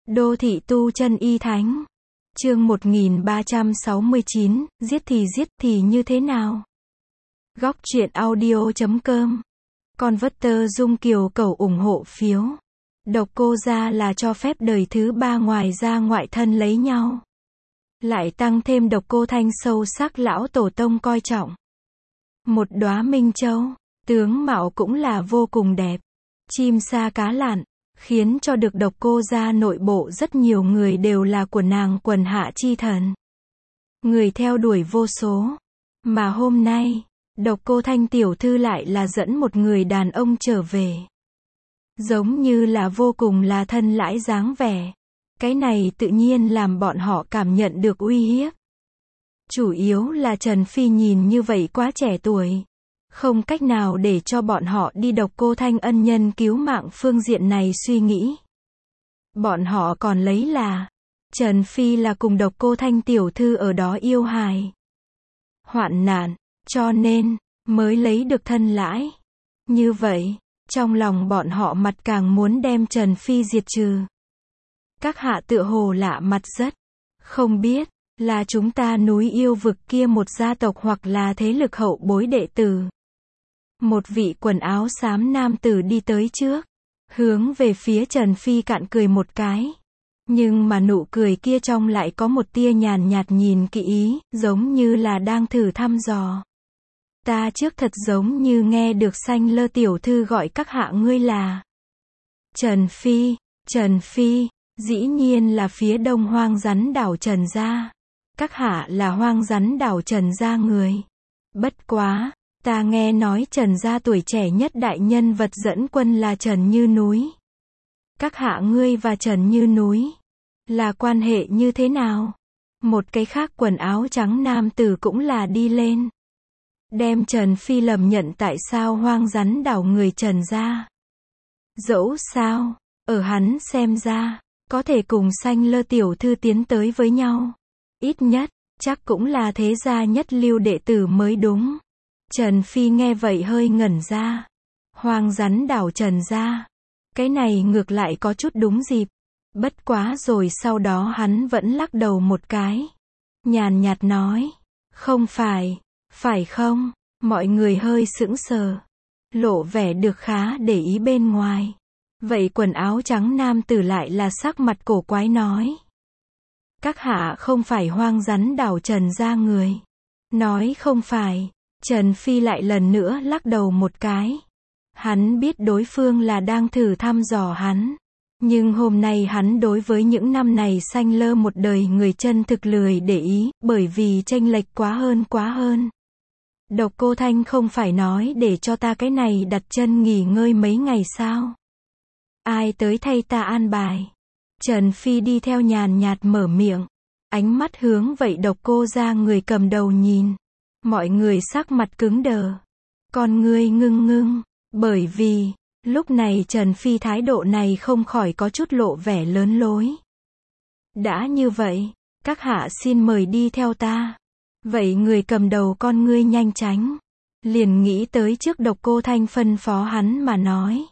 Đô thị tu chân y thánh. Chương 1369, giết thì như thế nào? Góc truyện audio.com. Converter Dung Kiều cầu ủng hộ phiếu. Độc cô gia là cho phép đời thứ ba ngoài ra ngoại thân lấy nhau. Lại tăng thêm độc cô thanh sâu sắc lão tổ tông coi trọng. Một đóa minh châu, tướng mạo cũng là vô cùng đẹp. Chim sa cá lặn, khiến cho được độc cô gia nội bộ rất nhiều người đều là của nàng quần hạ chi thần. Người theo đuổi vô số. Mà hôm nay, độc cô thanh tiểu thư lại là dẫn một người đàn ông trở về. Giống như là vô cùng là thân lãi dáng vẻ. Cái này tự nhiên làm bọn họ cảm nhận được uy hiếp. Chủ yếu là Trần Phi nhìn như vậy quá trẻ tuổi. Không cách nào để cho bọn họ đi độc cô thanh ân nhân cứu mạng phương diện này suy nghĩ. Bọn họ còn lấy là Trần Phi là cùng độc cô thanh tiểu thư ở đó yêu hài. Hoạn nạn, cho nên mới lấy được thân lãi. Như vậy, trong lòng bọn họ mặt càng muốn đem Trần Phi diệt trừ. Các hạ tựa hồ lạ mặt rất. Không biết là chúng ta núi yêu vực kia một gia tộc hoặc là thế lực hậu bối đệ tử. Một vị quần áo xám nam tử đi tới trước, hướng về phía Trần Phi cạn cười một cái. Nhưng mà nụ cười kia trong lại có một tia nhàn nhạt nhìn kỹ ý, giống như là đang thử thăm dò. Ta trước thật giống như nghe được Xanh Lơ tiểu thư gọi các hạ ngươi là Trần Phi, dĩ nhiên là phía đông Hoang Rắn đảo Trần gia. Các hạ là Hoang Rắn đảo Trần gia người. Bất quá, ta nghe nói Trần gia tuổi trẻ nhất đại nhân vật dẫn quân là Trần Như Núi. Các hạ ngươi và Trần Như Núi là quan hệ như thế nào? Một cái khác quần áo trắng nam tử cũng là đi lên. Đem Trần Phi lầm nhận tại sao Hoang Rắn đảo người Trần gia. Dẫu sao, ở hắn xem ra, có thể cùng Xanh Lơ tiểu thư tiến tới với nhau. Ít nhất, chắc cũng là thế gia nhất lưu đệ tử mới đúng. Trần Phi nghe vậy hơi ngẩn ra. Hoang Rắn đảo Trần gia. Cái này ngược lại có chút đúng dịp. Bất quá rồi sau đó hắn vẫn lắc đầu một cái. Nhàn nhạt nói. Không phải không? Mọi người hơi sững sờ. Lộ vẻ được khá để ý bên ngoài. Vậy quần áo trắng nam tử lại là sắc mặt cổ quái nói. Các hạ không phải Hoang Rắn đảo Trần gia người. Nói không phải. Trần Phi lại lần nữa lắc đầu một cái. Hắn biết đối phương là đang thử thăm dò hắn. Nhưng hôm nay hắn đối với những năm này Xanh Lơ một đời người chân thực lười để ý, bởi vì chênh lệch quá hơn. Độc cô thanh không phải nói để cho ta cái này đặt chân nghỉ ngơi mấy ngày sao? Ai tới thay ta an bài? Trần Phi đi theo nhàn nhạt mở miệng. Ánh mắt hướng vậy độc cô ra người cầm đầu nhìn. Mọi người sắc mặt cứng đờ. Con ngươi ngưng. Bởi vì, lúc này Trần Phi thái độ này không khỏi có chút lộ vẻ lớn lối. Đã như vậy, các hạ xin mời đi theo ta. Vậy người cầm đầu con ngươi nhanh tránh. Liền nghĩ tới trước độc cô thanh phân phó hắn mà nói.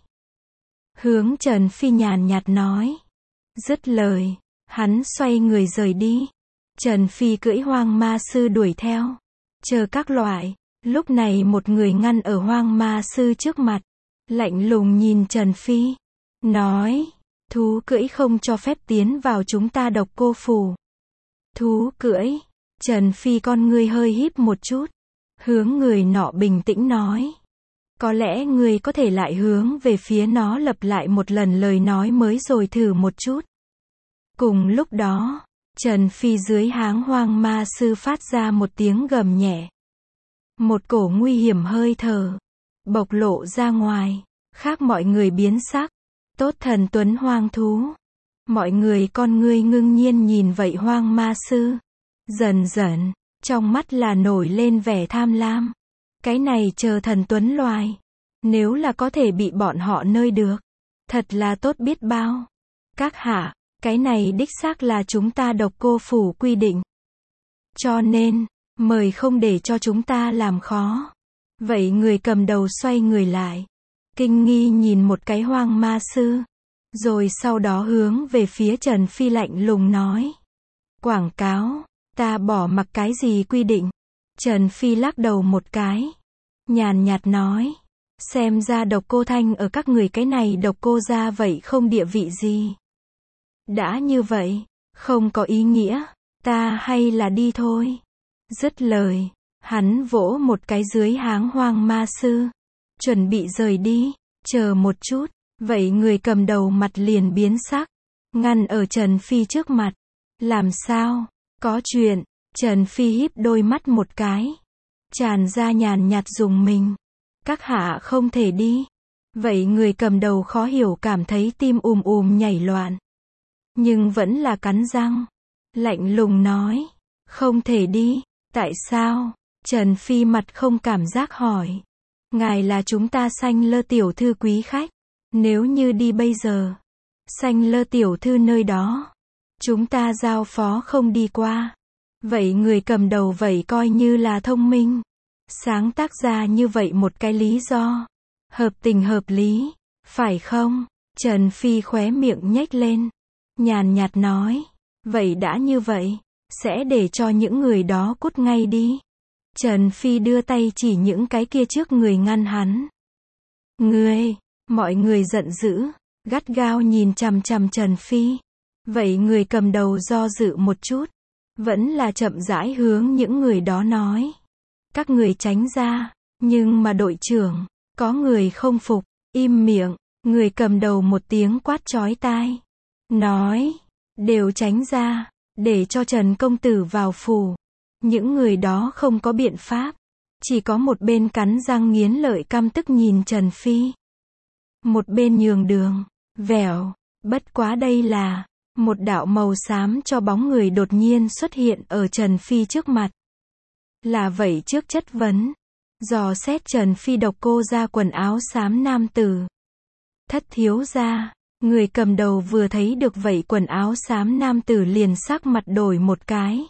Hướng Trần Phi nhàn nhạt nói. Dứt lời, hắn xoay người rời đi. Trần Phi cưỡi Hoang Ma sư đuổi theo. Chờ các loại, lúc này một người ngăn ở Hoang Ma sư trước mặt. Lạnh lùng nhìn Trần Phi. Nói, thú cưỡi không cho phép tiến vào chúng ta độc cô phủ. Thú cưỡi. Trần Phi con ngươi hơi híp một chút. Hướng người nọ bình tĩnh nói. Có lẽ người có thể lại hướng về phía nó lặp lại một lần lời nói mới rồi thử một chút. Cùng lúc đó, Trần Phi dưới háng Hoang Ma sư phát ra một tiếng gầm nhẹ. Một cổ nguy hiểm hơi thở bộc lộ ra ngoài, khác mọi người biến sắc. Tốt thần tuấn hoang thú. Mọi người con ngươi ngưng nhiên nhìn vậy Hoang Ma sư. Dần dần, trong mắt là nổi lên vẻ tham lam. Cái này chờ thần tuấn loài. Nếu là có thể bị bọn họ nơi được, thật là tốt biết bao. Các hạ, cái này đích xác là chúng ta độc cô phủ quy định. Cho nên, mời không để cho chúng ta làm khó. Vậy người cầm đầu xoay người lại. Kinh nghi nhìn một cái Hoang Ma sư. Rồi sau đó hướng về phía Trần Phi lạnh lùng nói. Quảng cáo, ta bỏ mặc cái gì quy định. Trần Phi lắc đầu một cái. Nhàn nhạt nói. Xem ra Độc Cô Thanh ở các người cái này Độc Cô gia vậy không địa vị gì. Đã như vậy, không có ý nghĩa, ta hay là đi thôi. Dứt lời, hắn vỗ một cái dưới háng Hoang Ma Sư. Chuẩn bị rời đi, chờ một chút, vậy người cầm đầu mặt liền biến sắc. Ngăn ở Trần Phi trước mặt. Làm sao? Có chuyện. Trần Phi híp đôi mắt một cái. Tràn ra nhàn nhạt dùng mình. Các hạ không thể đi. Vậy người cầm đầu khó hiểu cảm thấy tim nhảy loạn. Nhưng vẫn là cắn răng. Lạnh lùng nói. Không thể đi. Tại sao? Trần Phi mặt không cảm giác hỏi. Ngài là chúng ta Xanh Lơ tiểu thư quý khách. Nếu như đi bây giờ. Xanh Lơ tiểu thư nơi đó. Chúng ta giao phó không đi qua. Vậy người cầm đầu vậy coi như là thông minh. Sáng tác ra như vậy một cái lý do. Hợp tình hợp lý. Phải không? Trần Phi khóe miệng nhếch lên. Nhàn nhạt nói. Vậy đã như vậy. Sẽ để cho những người đó cút ngay đi. Trần Phi đưa tay chỉ những cái kia trước người ngăn hắn. Ngươi, mọi người giận dữ. Gắt gao nhìn chằm chằm Trần Phi. Vậy người cầm đầu do dự một chút. Vẫn là chậm rãi hướng những người đó nói. Các người tránh ra. Nhưng mà đội trưởng, có người không phục. Im miệng. Người cầm đầu một tiếng quát chói tai. Nói. Đều tránh ra. Để cho Trần công tử vào phủ. Những người đó không có biện pháp. Chỉ có một bên cắn răng nghiến lợi căm tức nhìn Trần Phi. Một bên nhường đường. Vèo. Bất quá đây là. Một đạo màu xám cho bóng người đột nhiên xuất hiện ở Trần Phi trước mặt. Là vậy trước chất vấn. Dò xét Trần Phi Độc Cô ra quần áo xám nam tử. Thất thiếu gia. Người cầm đầu vừa thấy được vậy quần áo xám nam tử liền sắc mặt đổi một cái.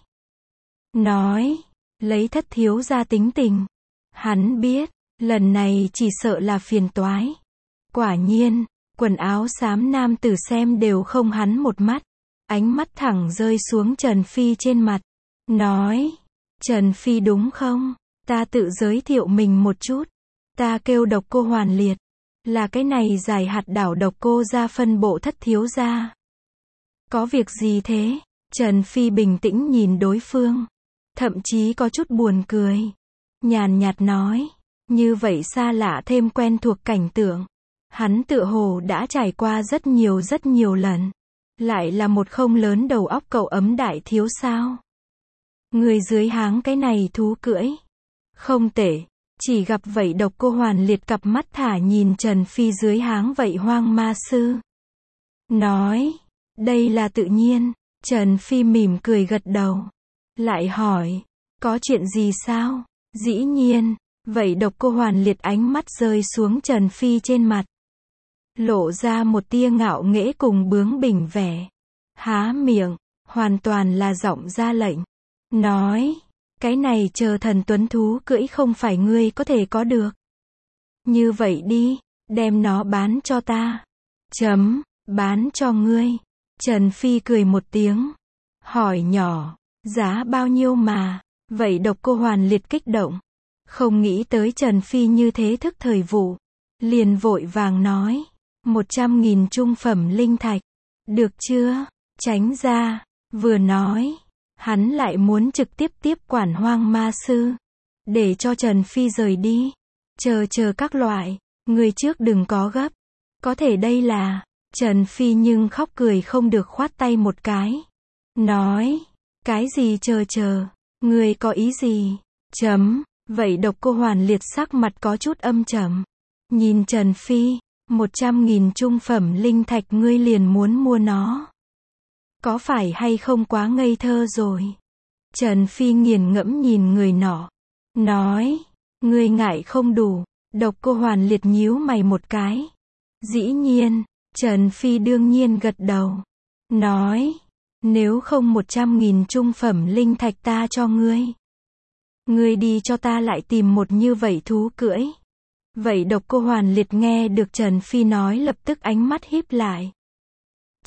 Nói. Lấy thất thiếu gia tính tình. Hắn biết. Lần này chỉ sợ là phiền toái. Quả nhiên. Quần áo xám nam tử xem đều không hắn một mắt. Ánh mắt thẳng rơi xuống Trần Phi trên mặt. Nói. Trần Phi đúng không? Ta tự giới thiệu mình một chút. Ta kêu Độc Cô Hoàn Liệt. Là cái này giải hạt đảo Độc Cô gia phân bộ thất thiếu gia. Có việc gì thế? Trần Phi bình tĩnh nhìn đối phương. Thậm chí có chút buồn cười. Nhàn nhạt nói. Như vậy xa lạ thêm quen thuộc cảnh tượng. Hắn tựa hồ đã trải qua rất nhiều lần. Lại là một không lớn đầu óc cậu ấm đại thiếu sao. Người dưới háng cái này thú cưỡi. Không tệ. Chỉ gặp vậy Độc Cô Hoàn Liệt cặp mắt thả nhìn Trần Phi dưới háng vậy Hoang Ma Sư. Nói. Đây là tự nhiên. Trần Phi mỉm cười gật đầu. Lại hỏi. Có chuyện gì sao? Dĩ nhiên. Vậy Độc Cô Hoàn Liệt ánh mắt rơi xuống Trần Phi trên mặt. Lộ ra một tia ngạo nghễ cùng bướng bỉnh vẻ. Há miệng. Hoàn toàn là giọng ra lệnh. Nói. Cái này chờ thần tuấn thú cưỡi không phải ngươi có thể có được. Như vậy đi. Đem nó bán cho ta. Bán cho ngươi. Trần Phi cười một tiếng. Hỏi nhỏ. Giá bao nhiêu mà. Vậy Độc Cô Hoàn Liệt kích động. Không nghĩ tới Trần Phi như thế thức thời vụ. Liền vội vàng nói. 100.000 trung phẩm linh thạch. Được chưa? Tránh ra. Vừa nói. Hắn lại muốn trực tiếp quản Hoang Ma Sư. Để cho Trần Phi rời đi. Chờ các loại. Người trước đừng có gấp. Có thể đây là. Trần Phi nhưng khóc cười không được khoát tay một cái. Nói. Cái gì chờ. Người có ý gì? Vậy Độc Cô Hoàn Liệt sắc mặt có chút âm trầm. Nhìn Trần Phi. 100.000 trung phẩm linh thạch ngươi liền muốn mua nó. Có phải hay không quá ngây thơ rồi? Trần Phi nghiền ngẫm nhìn người nọ. Nói. Ngươi ngại không đủ. Độc Cô Hoàn Liệt nhíu mày một cái. Dĩ nhiên. Trần Phi đương nhiên gật đầu. Nói. Nếu không 100.000 trung phẩm linh thạch ta cho ngươi. Ngươi đi cho ta lại tìm một như vậy thú cưỡi. Vậy Độc Cô Hoàn Liệt nghe được Trần Phi nói lập tức ánh mắt híp lại.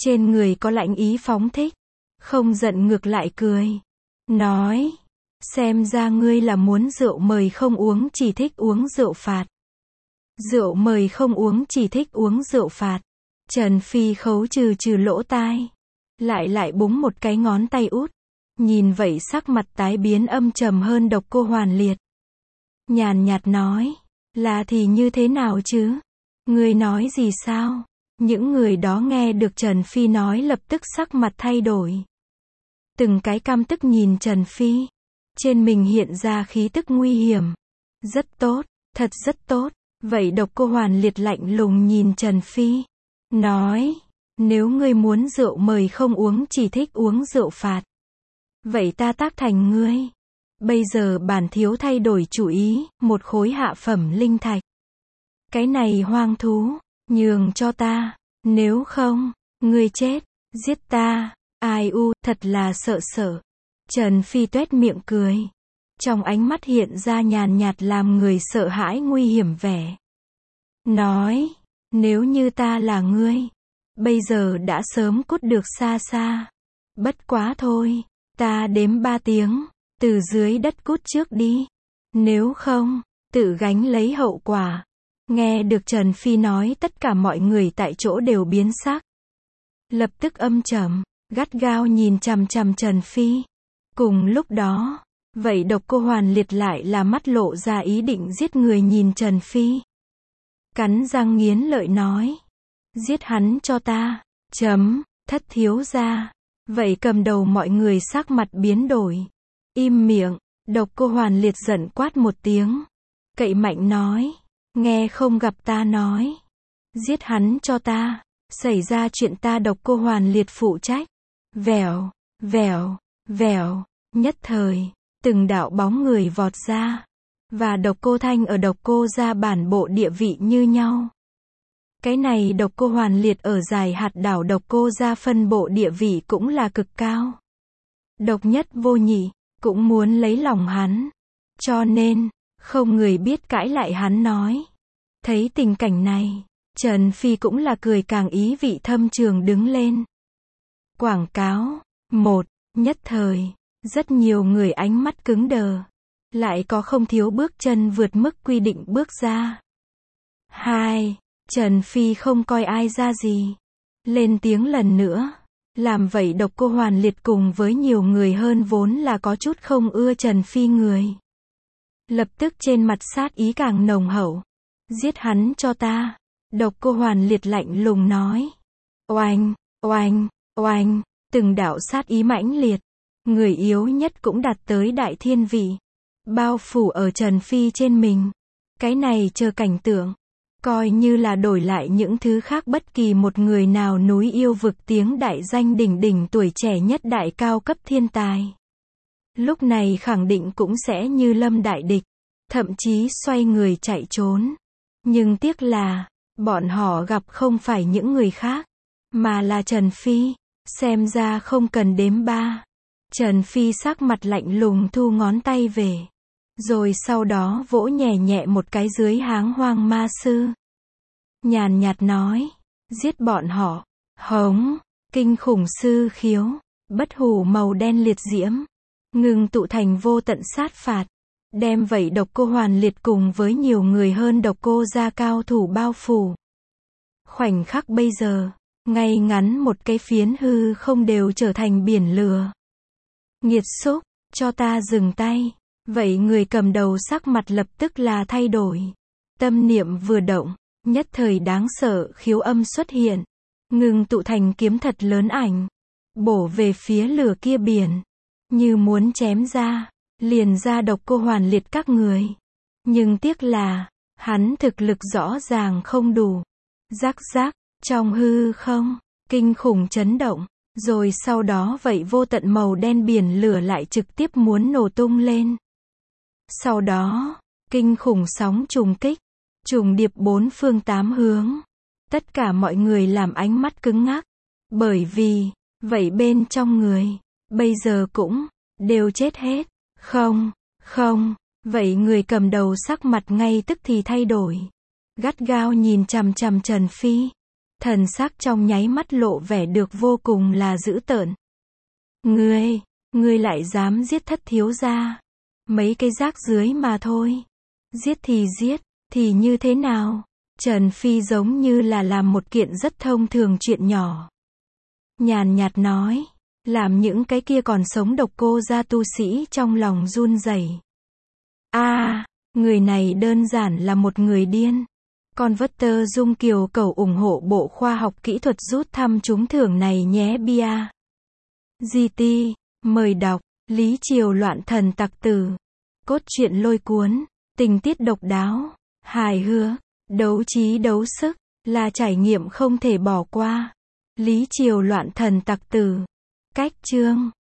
Trên người có lãnh ý phóng thích. Không giận ngược lại cười. Nói. Xem ra ngươi là muốn rượu mời không uống chỉ thích uống rượu phạt. Rượu mời không uống chỉ thích uống rượu phạt. Trần Phi khấu trừ lỗ tai. Lại búng một cái ngón tay út. Nhìn vậy sắc mặt tái biến âm trầm hơn Độc Cô Hoàn Liệt. Nhàn nhạt nói. Là thì như thế nào chứ? Ngươi nói gì sao? Những người đó nghe được Trần Phi nói lập tức sắc mặt thay đổi. Từng cái căm tức nhìn Trần Phi. Trên mình hiện ra khí tức nguy hiểm. Rất tốt, thật rất tốt. Vậy Độc Cô Hoàn Liệt lạnh lùng nhìn Trần Phi. Nói, nếu ngươi muốn rượu mời không uống chỉ thích uống rượu phạt. Vậy ta tác thành ngươi. Bây giờ bản thiếu thay đổi chủ ý, một khối hạ phẩm linh thạch. Cái này hoang thú, nhường cho ta. Nếu không, ngươi chết, giết ta. Ai u, thật là sợ. Trần Phi tuét miệng cười. Trong ánh mắt hiện ra nhàn nhạt làm người sợ hãi nguy hiểm vẻ. Nói, nếu như ta là ngươi, bây giờ đã sớm cút được xa xa. Bất quá thôi, ta đếm 3 tiếng, từ dưới đất cút trước đi. Nếu không, tự gánh lấy hậu quả. Nghe được Trần Phi nói tất cả mọi người tại chỗ đều biến sắc. Lập tức âm trầm, gắt gao nhìn chằm chằm Trần Phi. Cùng lúc đó, vậy Độc Cô Hoàn Liệt lại là mắt lộ ra ý định giết người nhìn Trần Phi. Cắn răng nghiến lợi nói. Giết hắn cho ta. Thất thiếu gia. Vậy cầm đầu mọi người sắc mặt biến đổi. Im miệng. Độc Cô Hoàn Liệt giận quát một tiếng. Cậy mạnh nói. Nghe không gặp ta nói. Giết hắn cho ta. Xảy ra chuyện ta Độc Cô Hoàn Liệt phụ trách. Vèo. Nhất thời, từng đạo bóng người vọt ra. Và Độc Cô Thanh ở Độc Cô gia bản bộ địa vị như nhau. Cái này Độc Cô Hoàn Liệt ở Dài Hạt đảo Độc Cô gia phân bộ địa vị cũng là cực cao. Độc nhất vô nhị, cũng muốn lấy lòng hắn. Cho nên, không người biết cãi lại hắn nói. Thấy tình cảnh này, Trần Phi cũng là cười càng ý vị thâm trường đứng lên. Quảng cáo. 1. Nhất thời, rất nhiều người ánh mắt cứng đờ. Lại có không thiếu bước chân vượt mức quy định bước ra. 2. Trần Phi không coi ai ra gì. Lên tiếng lần nữa. Làm vậy Độc Cô Hoàn Liệt cùng với nhiều người hơn vốn là có chút không ưa Trần Phi người. Lập tức trên mặt sát ý càng nồng hậu. Giết hắn cho ta. Độc Cô Hoàn Liệt lạnh lùng nói. Oanh. Từng đạo sát ý mãnh liệt. Người yếu nhất cũng đạt tới đại thiên vị. Bao phủ ở Trần Phi trên mình. Cái này chờ cảnh tượng. Coi như là đổi lại những thứ khác bất kỳ một người nào núi yêu vực tiếng đại danh đỉnh đỉnh tuổi trẻ nhất đại cao cấp thiên tài. Lúc này khẳng định cũng sẽ như lâm đại địch. Thậm chí xoay người chạy trốn. Nhưng tiếc là, bọn họ gặp không phải những người khác. Mà là Trần Phi. Xem ra không cần đếm 3. Trần Phi sắc mặt lạnh lùng thu ngón tay về. Rồi sau đó vỗ nhẹ nhẹ một cái dưới háng Hoang Ma Sư. Nhàn nhạt nói. Giết bọn họ. Hống. Kinh khủng sư khiếu. Bất hủ màu đen liệt diễm. Ngừng tụ thành vô tận sát phạt. Đem vậy Độc Cô Hoàn Liệt cùng với nhiều người hơn Độc Cô gia cao thủ bao phủ. Khoảnh khắc bây giờ. Ngay ngắn một cái phiến hư không đều trở thành biển lửa. Nghiệt xúc, cho ta dừng tay. Vậy người cầm đầu sắc mặt lập tức là thay đổi. Tâm niệm vừa động, nhất thời đáng sợ khiếu âm xuất hiện. Ngừng tụ thành kiếm thật lớn ảnh. Bổ về phía lửa kia biển. Như muốn chém ra, liền ra Độc Cô Hoàn Liệt các người. Nhưng tiếc là, hắn thực lực rõ ràng không đủ. Rắc rắc. Trong hư không, kinh khủng chấn động, rồi sau đó vậy vô tận màu đen biển lửa lại trực tiếp muốn nổ tung lên. Sau đó, kinh khủng sóng trùng kích, trùng điệp 4 phương 8 hướng. Tất cả mọi người làm ánh mắt cứng ngắc, bởi vì, vậy bên trong người, bây giờ cũng, đều chết hết. Không, vậy người cầm đầu sắc mặt ngay tức thì thay đổi. Gắt gao nhìn chằm chằm Trần Phi. Thần sắc trong nháy mắt lộ vẻ được vô cùng là dữ tợn. Ngươi lại dám giết thất thiếu gia. Mấy cái rác rưới mà thôi. Giết, thì như thế nào? Trần Phi giống như là làm một kiện rất thông thường chuyện nhỏ. Nhàn nhạt nói, làm những cái kia còn sống độc cô gia tu sĩ trong lòng run rẩy. Người này đơn giản là một người điên. Converter Dung Kiều cầu ủng hộ Bộ Khoa học Kỹ thuật rút thăm trúng thưởng này nhé bia. GT, mời đọc, Lý Triều loạn thần tặc tử. Cốt truyện lôi cuốn, tình tiết độc đáo, hài hước, đấu trí đấu sức, là trải nghiệm không thể bỏ qua. Lý Triều loạn thần tặc tử. Cách chương